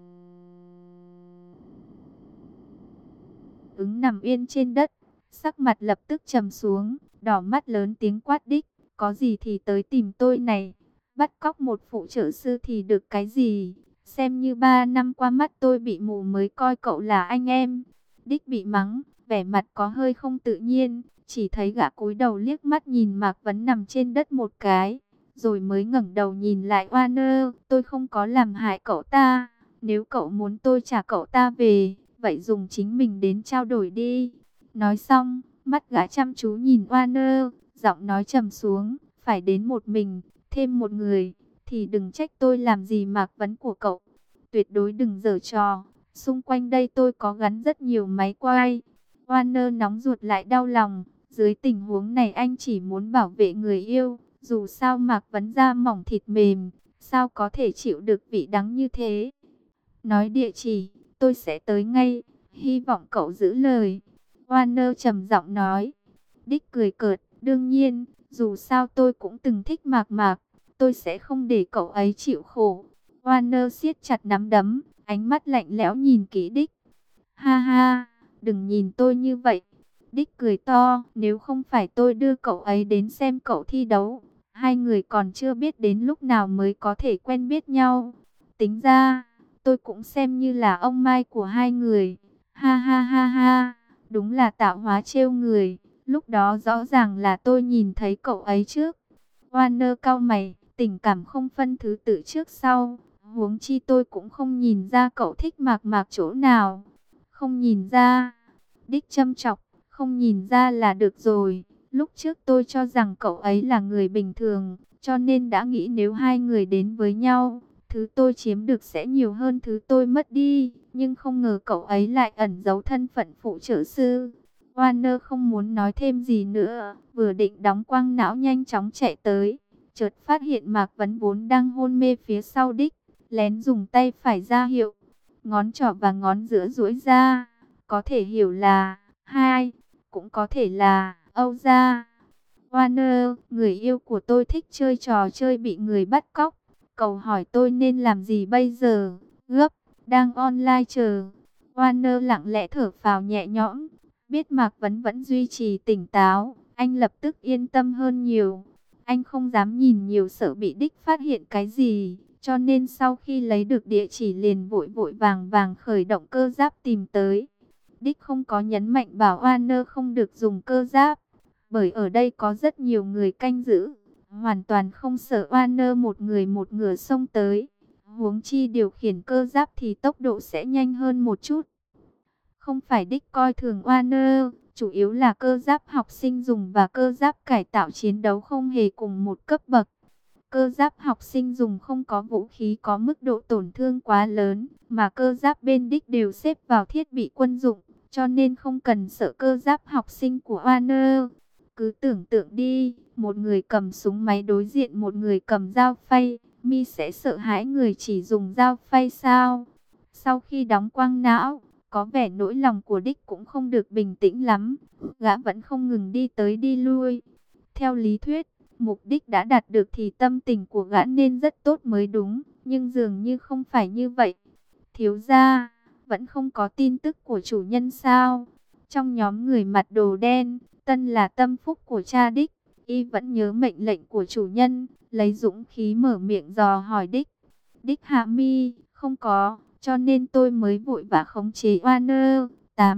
ứng nằm yên trên đất, sắc mặt lập tức trầm xuống, đỏ mắt lớn tiếng quát Đích, có gì thì tới tìm tôi này, bắt cóc một phụ trợ sư thì được cái gì, xem như 3 năm qua mắt tôi bị mù mới coi cậu là anh em. Đích bị mắng, vẻ mặt có hơi không tự nhiên, chỉ thấy gã cúi đầu liếc mắt nhìn Mạc Vấn nằm trên đất một cái, rồi mới ngẩng đầu nhìn lại Warner, tôi không có làm hại cậu ta, nếu cậu muốn tôi trả cậu ta về, vậy dùng chính mình đến trao đổi đi. Nói xong, mắt gã chăm chú nhìn Warner, giọng nói trầm xuống, phải đến một mình, thêm một người, thì đừng trách tôi làm gì Mạc Vấn của cậu. Tuyệt đối đừng giở trò, xung quanh đây tôi có gắn rất nhiều máy quay. Warner nóng ruột lại đau lòng, dưới tình huống này anh chỉ muốn bảo vệ người yêu, dù sao Mạc Vấn da mỏng thịt mềm, sao có thể chịu được vị đắng như thế. Nói địa chỉ, tôi sẽ tới ngay, hy vọng cậu giữ lời. Warner trầm giọng nói. Đích cười cợt, đương nhiên, dù sao tôi cũng từng thích Mạc Mạc, tôi sẽ không để cậu ấy chịu khổ. Warner siết chặt nắm đấm, ánh mắt lạnh lẽo nhìn kỹ Đích. Ha ha, đừng nhìn tôi như vậy. Đích cười to, nếu không phải tôi đưa cậu ấy đến xem cậu thi đấu, hai người còn chưa biết đến lúc nào mới có thể quen biết nhau. Tính ra, tôi cũng xem như là ông Mai của hai người. Ha ha ha ha, đúng là tạo hóa trêu người. Lúc đó rõ ràng là tôi nhìn thấy cậu ấy trước. Warner cau mày, tình cảm không phân thứ tự trước sau. Huống chi tôi cũng không nhìn ra cậu thích Mạc Mạc chỗ nào. Không nhìn ra. Đích châm chọc, không nhìn ra là được rồi. Lúc trước tôi cho rằng cậu ấy là người bình thường, cho nên đã nghĩ nếu hai người đến với nhau, thứ tôi chiếm được sẽ nhiều hơn thứ tôi mất đi. Nhưng không ngờ cậu ấy lại ẩn giấu thân phận phụ trợ sư. Warner không muốn nói thêm gì nữa, vừa định đóng quang não nhanh chóng chạy tới. Chợt phát hiện Mạc Vấn vốn đang hôn mê phía sau Đích, lén dùng tay phải ra hiệu. Ngón trỏ và ngón giữa duỗi ra, có thể hiểu là hai, cũng có thể là Âu gia. Warner, người yêu của tôi thích chơi trò chơi bị người bắt cóc. Cậu hỏi tôi nên làm gì bây giờ? Gấp, đang online chờ. Warner lặng lẽ thở phào nhẹ nhõm. Biết Mạc Vấn vẫn duy trì tỉnh táo, anh lập tức yên tâm hơn nhiều. Anh không dám nhìn nhiều sợ bị Đích phát hiện cái gì, cho nên sau khi lấy được địa chỉ liền vội vội vàng vàng khởi động cơ giáp tìm tới. Đích không có nhấn mạnh bảo Warner không được dùng cơ giáp, bởi ở đây có rất nhiều người canh giữ, hoàn toàn không sợ Warner một người một ngựa xông tới. Huống chi điều khiển cơ giáp thì tốc độ sẽ nhanh hơn một chút. Không phải Đích coi thường Warner, chủ yếu là cơ giáp học sinh dùng và cơ giáp cải tạo chiến đấu không hề cùng một cấp bậc. Cơ giáp học sinh dùng không có vũ khí có mức độ tổn thương quá lớn, mà cơ giáp bên đích đều xếp vào thiết bị quân dụng, cho nên không cần sợ cơ giáp học sinh của Warner. Cứ tưởng tượng đi, một người cầm súng máy đối diện một người cầm dao phay, mi sẽ sợ hãi người chỉ dùng dao phay sao? Sau khi đóng quang não, có vẻ nỗi lòng của đích cũng không được bình tĩnh lắm, gã vẫn không ngừng đi tới đi lui. Theo lý thuyết, mục đích đã đạt được thì tâm tình của gã nên rất tốt mới đúng, nhưng dường như không phải như vậy. Thiếu gia, vẫn không có tin tức của chủ nhân sao? Trong nhóm người mặc đồ đen, Tân là tâm phúc của cha đích, y vẫn nhớ mệnh lệnh của chủ nhân, lấy dũng khí mở miệng dò hỏi đích. Đích hạ mi, không có, cho nên tôi mới vội vã khống chế Warner.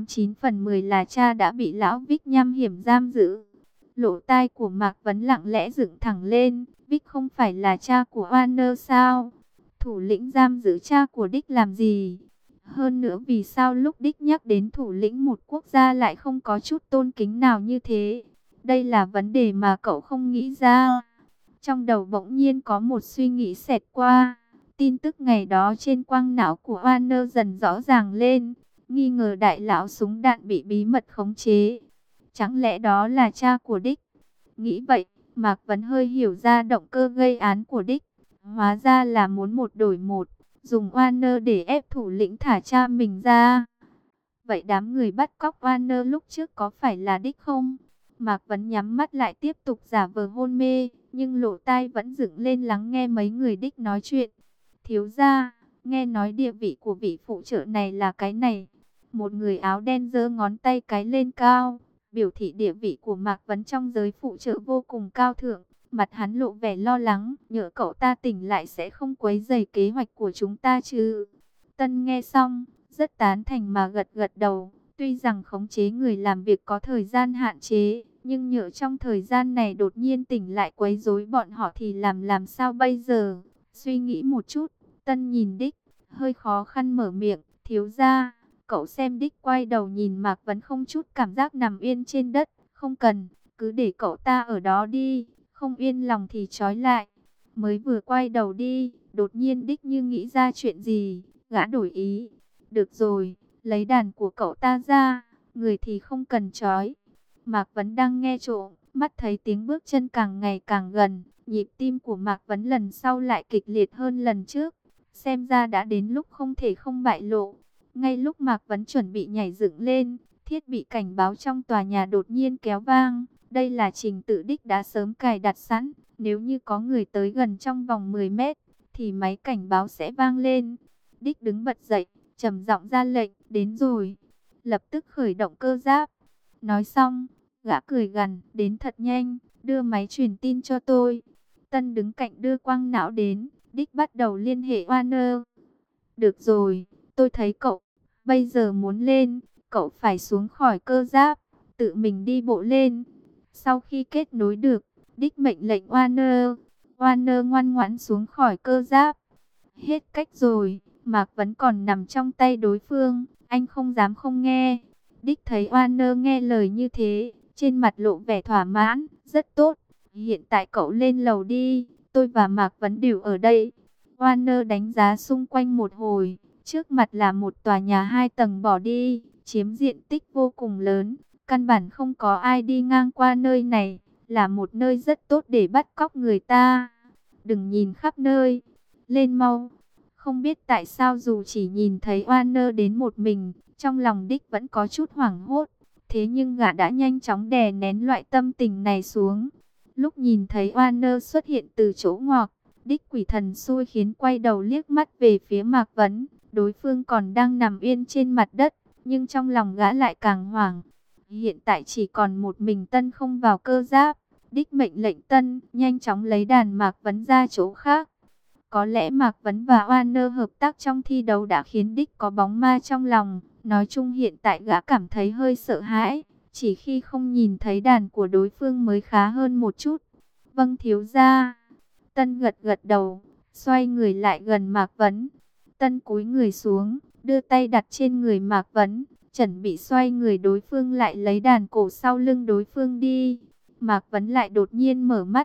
89/10 là cha đã bị lão Vic nham hiểm giam giữ. Lỗ tai của Mạc Vấn lặng lẽ dựng thẳng lên, Vic không phải là cha của Warner sao? Thủ lĩnh giam giữ cha của Đích làm gì? Hơn nữa vì sao lúc Đích nhắc đến thủ lĩnh một quốc gia lại không có chút tôn kính nào như thế? Đây là vấn đề mà cậu không nghĩ ra. Trong đầu bỗng nhiên có một suy nghĩ xẹt qua. Tin tức ngày đó trên quang não của Warner dần rõ ràng lên. Nghi ngờ đại lão súng đạn bị bí mật khống chế. Chẳng lẽ đó là cha của Đích? Nghĩ vậy, Mạc Vấn hơi hiểu ra động cơ gây án của Đích. Hóa ra là muốn một đổi một, dùng Warner để ép thủ lĩnh thả cha mình ra. Vậy đám người bắt cóc Warner lúc trước có phải là Đích không? Mạc Vấn nhắm mắt lại tiếp tục giả vờ hôn mê, nhưng lỗ tai vẫn dựng lên lắng nghe mấy người Đích nói chuyện. Thiếu gia, nghe nói địa vị của vị phụ trợ này là cái này. Một người áo đen giơ ngón tay cái lên cao, biểu thị địa vị của Mạc Vấn trong giới phụ trợ vô cùng cao thượng. Mặt hắn lộ vẻ lo lắng, nhỡ cậu ta tỉnh lại sẽ không quấy rầy kế hoạch của chúng ta chứ. Tân nghe xong, rất tán thành mà gật gật đầu. Tuy rằng khống chế người làm việc có thời gian hạn chế, nhưng nhỡ trong thời gian này đột nhiên tỉnh lại quấy rối bọn họ thì làm sao bây giờ? Suy nghĩ một chút, Tân nhìn Đích, hơi khó khăn mở miệng, thiếu gia. Cậu xem Đích quay đầu nhìn Mạc Vấn không chút cảm giác nằm yên trên đất, không cần, cứ để cậu ta ở đó đi, không yên lòng thì trói lại. Mới vừa quay đầu đi, đột nhiên Đích như nghĩ ra chuyện gì, gã đổi ý. Được rồi, lấy đàn của cậu ta ra, người thì không cần trói. Mạc Vấn đang nghe trộm, mắt thấy tiếng bước chân càng ngày càng gần, nhịp tim của Mạc Vấn lần sau lại kịch liệt hơn lần trước. Xem ra đã đến lúc không thể không bại lộ. Ngay lúc Mạc Vấn chuẩn bị nhảy dựng lên, thiết bị cảnh báo trong tòa nhà đột nhiên kéo vang. Đây là trình tự Đích đã sớm cài đặt sẵn. Nếu như có người tới gần trong vòng 10 mét, thì máy cảnh báo sẽ vang lên. Đích đứng bật dậy, trầm giọng ra lệnh, đến rồi. Lập tức khởi động cơ giáp. Nói xong, gã cười gằn, đến thật nhanh, đưa máy truyền tin cho tôi. Tân đứng cạnh đưa quang não đến, Đích bắt đầu liên hệ Warner. Được rồi, tôi thấy cậu bây giờ muốn lên, cậu phải xuống khỏi cơ giáp, tự mình đi bộ lên. Sau khi kết nối được, Đích mệnh lệnh Warner. Warner ngoan ngoãn xuống khỏi cơ giáp. Hết cách rồi, Mạc Vấn còn nằm trong tay đối phương, anh không dám không nghe. Đích thấy Warner nghe lời như thế, trên mặt lộ vẻ thỏa mãn, rất tốt. Hiện tại cậu lên lầu đi, tôi và Mạc Vấn đều ở đây. Warner đánh giá xung quanh một hồi, trước mặt là một tòa nhà 2 tầng bỏ đi, chiếm diện tích vô cùng lớn. Căn bản không có ai đi ngang qua nơi này, là một nơi rất tốt để bắt cóc người ta. Đừng nhìn khắp nơi, lên mau. Không biết tại sao dù chỉ nhìn thấy Warner đến một mình, trong lòng Đích vẫn có chút hoảng hốt. Thế nhưng gã đã nhanh chóng đè nén loại tâm tình này xuống. Lúc nhìn thấy Warner xuất hiện từ chỗ ngoặc, Đích quỷ thần xui khiến quay đầu liếc mắt về phía Mạc Vấn. Đối phương còn đang nằm yên trên mặt đất, nhưng trong lòng gã lại càng hoảng. Hiện tại chỉ còn một mình Tân không vào cơ giáp. Đích mệnh lệnh Tân nhanh chóng lấy đàn Mạc Vấn ra chỗ khác. Có lẽ Mạc Vấn và Warner hợp tác trong thi đấu đã khiến Đích có bóng ma trong lòng. Nói chung hiện tại gã cảm thấy hơi sợ hãi. Chỉ khi không nhìn thấy đàn của đối phương mới khá hơn một chút. Vâng thiếu gia. Tân gật gật đầu, xoay người lại gần Mạc Vấn. Tân cúi người xuống, đưa tay đặt trên người Mạc Vấn, chuẩn bị xoay người đối phương lại lấy đàn cổ sau lưng đối phương đi. Mạc Vấn lại đột nhiên mở mắt,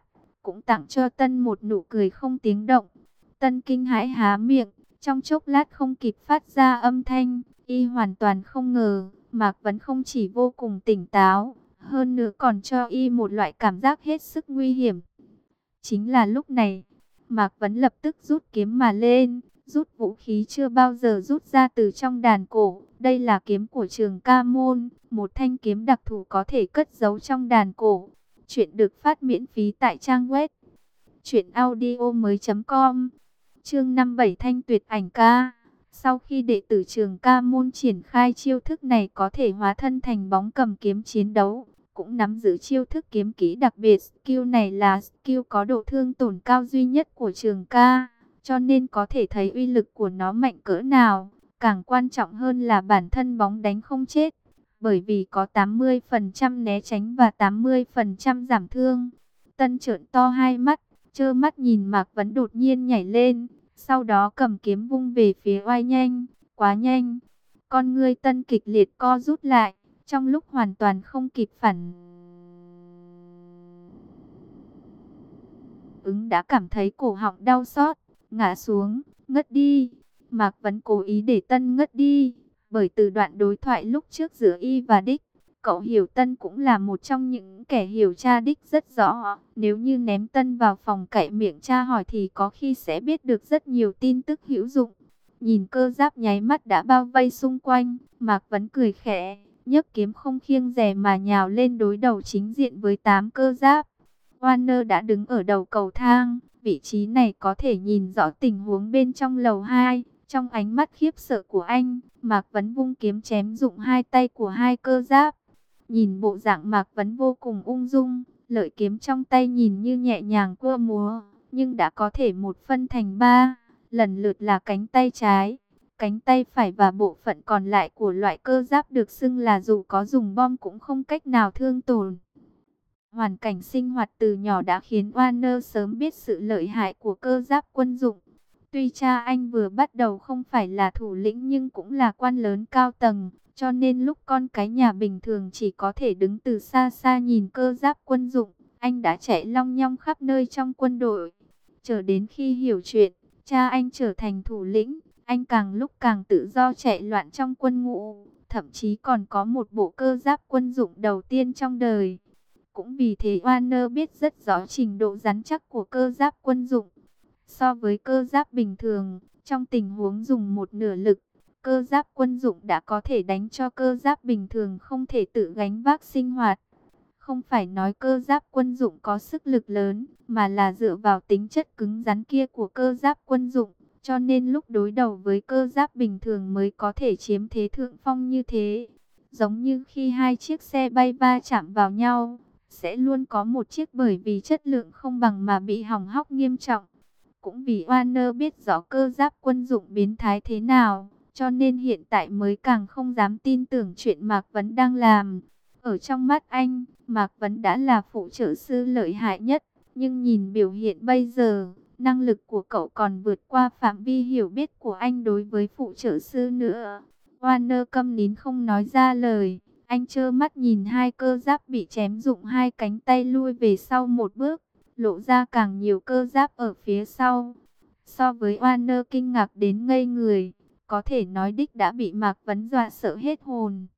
cũng tặng cho Tân một nụ cười không tiếng động. Tân kinh hãi há miệng, trong chốc lát không kịp phát ra âm thanh. Y hoàn toàn không ngờ, Mạc Vấn không chỉ vô cùng tỉnh táo, hơn nữa còn cho Y một loại cảm giác hết sức nguy hiểm. Chính là lúc này, Mạc Vấn lập tức rút kiếm mà lên, rút vũ khí chưa bao giờ rút ra từ trong đàn cổ. Đây là kiếm của Trường Ca Môn, một thanh kiếm đặc thù có thể cất giấu trong đàn cổ. Chuyện được phát miễn phí tại trang web truyệnaudiomoi.com. Chương 57 Thanh Tuyệt Ảnh Ca. Sau khi đệ tử Trường Ca Môn triển khai chiêu thức này có thể hóa thân thành bóng cầm kiếm chiến đấu, cũng nắm giữ chiêu thức kiếm kỹ đặc biệt. Skill này là skill có độ thương tổn cao duy nhất của Trường Ca, cho nên có thể thấy uy lực của nó mạnh cỡ nào. Càng quan trọng hơn là bản thân bóng đánh không chết, bởi vì có 80% né tránh và 80% giảm thương. Tân trợn to hai mắt, trơ mắt nhìn Mạc Vấn đột nhiên nhảy lên, sau đó cầm kiếm vung về phía oai nhanh, quá nhanh. Con ngươi Tân kịch liệt co rút lại, trong lúc hoàn toàn không kịp phản ứng đã cảm thấy cổ họng đau xót, ngã xuống, ngất đi. Mạc Vấn cố ý để Tân ngất đi, bởi từ đoạn đối thoại lúc trước giữa Y và Đích, cậu hiểu Tân cũng là một trong những kẻ hiểu tra Đích rất rõ. Nếu như ném Tân vào phòng cậy miệng tra hỏi thì có khi sẽ biết được rất nhiều tin tức hữu dụng. Nhìn cơ giáp nháy mắt đã bao vây xung quanh, Mạc Vấn cười khẽ, nhấc kiếm không khiêng dè mà nhào lên đối đầu chính diện với 8 cơ giáp. Warner đã đứng ở đầu cầu thang, vị trí này có thể nhìn rõ tình huống bên trong lầu 2. Trong ánh mắt khiếp sợ của anh, Mạc Vấn vung kiếm chém dụng hai tay của hai cơ giáp. Nhìn bộ dạng Mạc Vấn vô cùng ung dung, lợi kiếm trong tay nhìn như nhẹ nhàng cơ múa, nhưng đã có thể một phân thành ba, lần lượt là cánh tay trái, cánh tay phải và bộ phận còn lại của loại cơ giáp được xưng là dù có dùng bom cũng không cách nào thương tổn. Hoàn cảnh sinh hoạt từ nhỏ đã khiến Warner sớm biết sự lợi hại của cơ giáp quân dụng. Tuy cha anh vừa bắt đầu không phải là thủ lĩnh nhưng cũng là quan lớn cao tầng, cho nên lúc con cái nhà bình thường chỉ có thể đứng từ xa xa nhìn cơ giáp quân dụng, anh đã chạy long nhong khắp nơi trong quân đội. Chờ đến khi hiểu chuyện, cha anh trở thành thủ lĩnh, anh càng lúc càng tự do chạy loạn trong quân ngũ, thậm chí còn có một bộ cơ giáp quân dụng đầu tiên trong đời. Cũng vì thế Warner biết rất rõ trình độ rắn chắc của cơ giáp quân dụng. So với cơ giáp bình thường, trong tình huống dùng một nửa lực, cơ giáp quân dụng đã có thể đánh cho cơ giáp bình thường không thể tự gánh vác sinh hoạt. Không phải nói cơ giáp quân dụng có sức lực lớn, mà là dựa vào tính chất cứng rắn kia của cơ giáp quân dụng. Cho nên lúc đối đầu với cơ giáp bình thường mới có thể chiếm thế thượng phong như thế. Giống như khi hai chiếc xe bay va chạm vào nhau, sẽ luôn có một chiếc bởi vì chất lượng không bằng mà bị hỏng hóc nghiêm trọng. Cũng vì Warner biết rõ cơ giáp quân dụng biến thái thế nào, cho nên hiện tại mới càng không dám tin tưởng chuyện Mạc Vấn đang làm. Ở trong mắt anh, Mạc Vấn đã là phụ trợ sư lợi hại nhất, nhưng nhìn biểu hiện bây giờ, năng lực của cậu còn vượt qua phạm vi hiểu biết của anh đối với phụ trợ sư nữa. Warner câm nín không nói ra lời, anh trơ mắt nhìn hai cơ giáp bị chém rụng hai cánh tay lui về sau một bước, lộ ra càng nhiều cơ giáp ở phía sau. So với Warner kinh ngạc đến ngây người, có thể nói Đích đã bị Mạc Vấn dọa sợ hết hồn.